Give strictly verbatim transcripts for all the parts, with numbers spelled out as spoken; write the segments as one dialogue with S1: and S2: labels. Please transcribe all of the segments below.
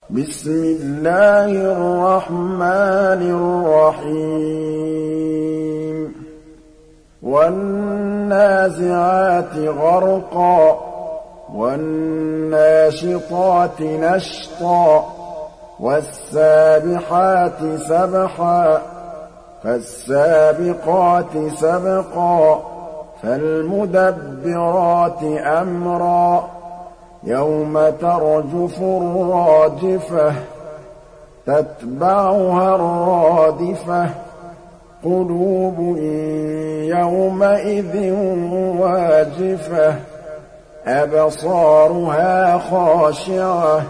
S1: بسم الله الرحمن الرحيم والنازعات غرقا والناشطات نشطا والسابحات سبحا فالسابقات سبقا فالمدبرات أمرا يوم ترجف الراجفة تتبعها الرادفة قلوب يومئذ واجفة أبصارها خاشعة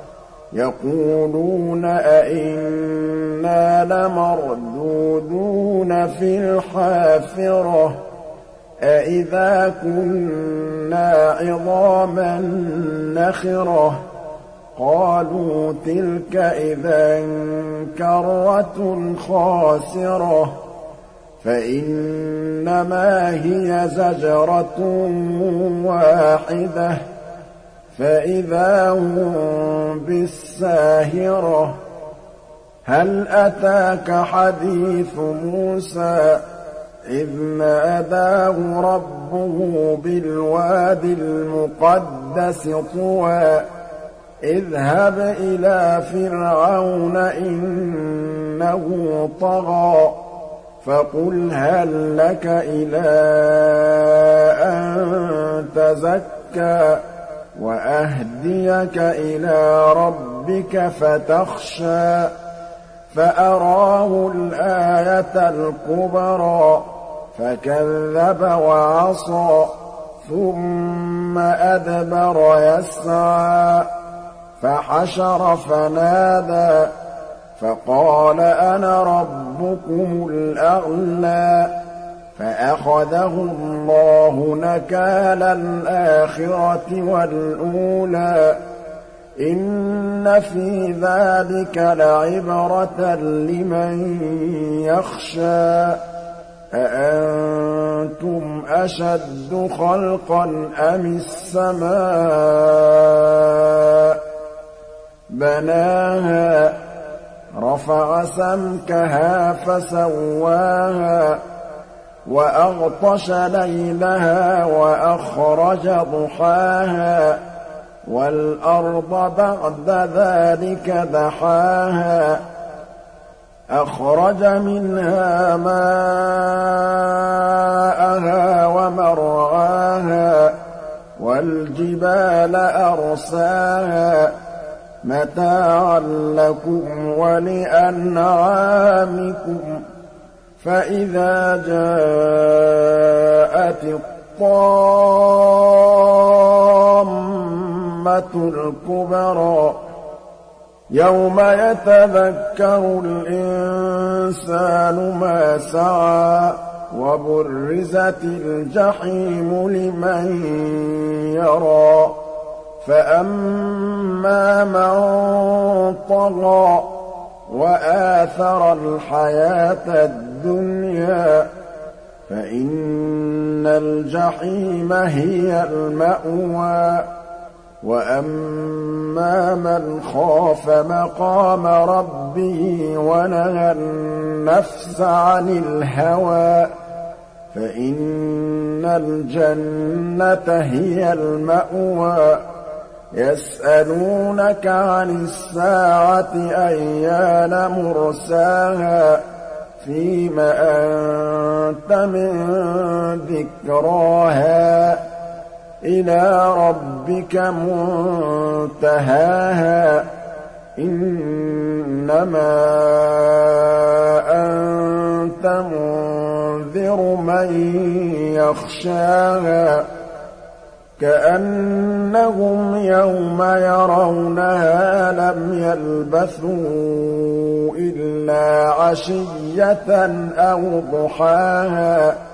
S1: يقولون أئنا لمردودون في الحافرة أئذا كنا عظاما نخرة قالوا تلك إذا كرة خاسرة فإنما هي زجرة واحدة فإذا هم بالساهرة هل أتاك حديث موسى إذ ناداه ربه بالوادي المقدس طوى اذهب إلى فرعون إنه طغى فقل هل لك إلى أن تزكى وأهديك إلى ربك فتخشى فأراه الآية الكبرى فكذب وعصى ثم أدبر يسعى فحشر فنادى فقال أنا ربكم الأعلى فأخذه الله نكال الآخرة والأولى إن في ذلك لعبرة لمن يخشى أأنتم أشد خلقا أم السماء بناها رفع سمكها فسواها وأغطش ليلها وأخرج ضحاها والأرض بعد ذلك دحاها أخرج منها ماءها ومرعاها والجبال أرساها متاعا لكم ولأنعامكم فإذا جاءت الطامة الكبرى يوم يتذكر الإنسان ما سعى وبرزت الجحيم لمن يرى فأما من طغى وآثر الحياة الدنيا فإن الجحيم هي المأوى وأما من خاف مقام ربه ونهى النفس عن الهوى فإن الجنة هي المأوى يسألونك عن الساعة أيان مرساها فيم أنت من ذكراها إلى ربك منتهاها إنما أنت منذر من يخشاها كأنهم يوم يرونها لم يلبثوا إلا عشية أو ضحاها